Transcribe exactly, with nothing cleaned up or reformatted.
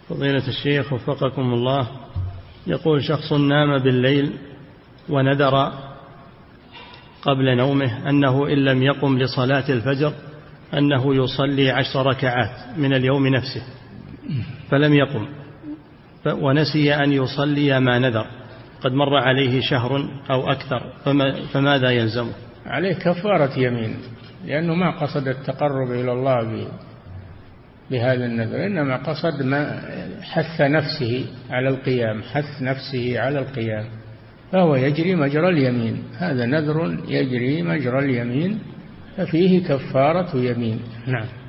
فضيلة الشيخ وفقكم الله، يقول شخص نام بالليل وندر قبل نومه أنه إن لم يقم لصلاة الفجر أنه يصلي عشر ركعات من اليوم نفسه، فلم يقم ونسي أن يصلي ما نذر، قد مر عليه شهر أو أكثر، فما فماذا يلزمه؟ عليه كفارة يمين، لأنه ما قصد التقرب إلى الله بهذا النذر، إنما قصد ما حث نفسه على القيام، حث نفسه على القيام، فهو يجري مجرى اليمين، هذا نذر يجري مجرى اليمين ففيه كفارة يمين. نعم.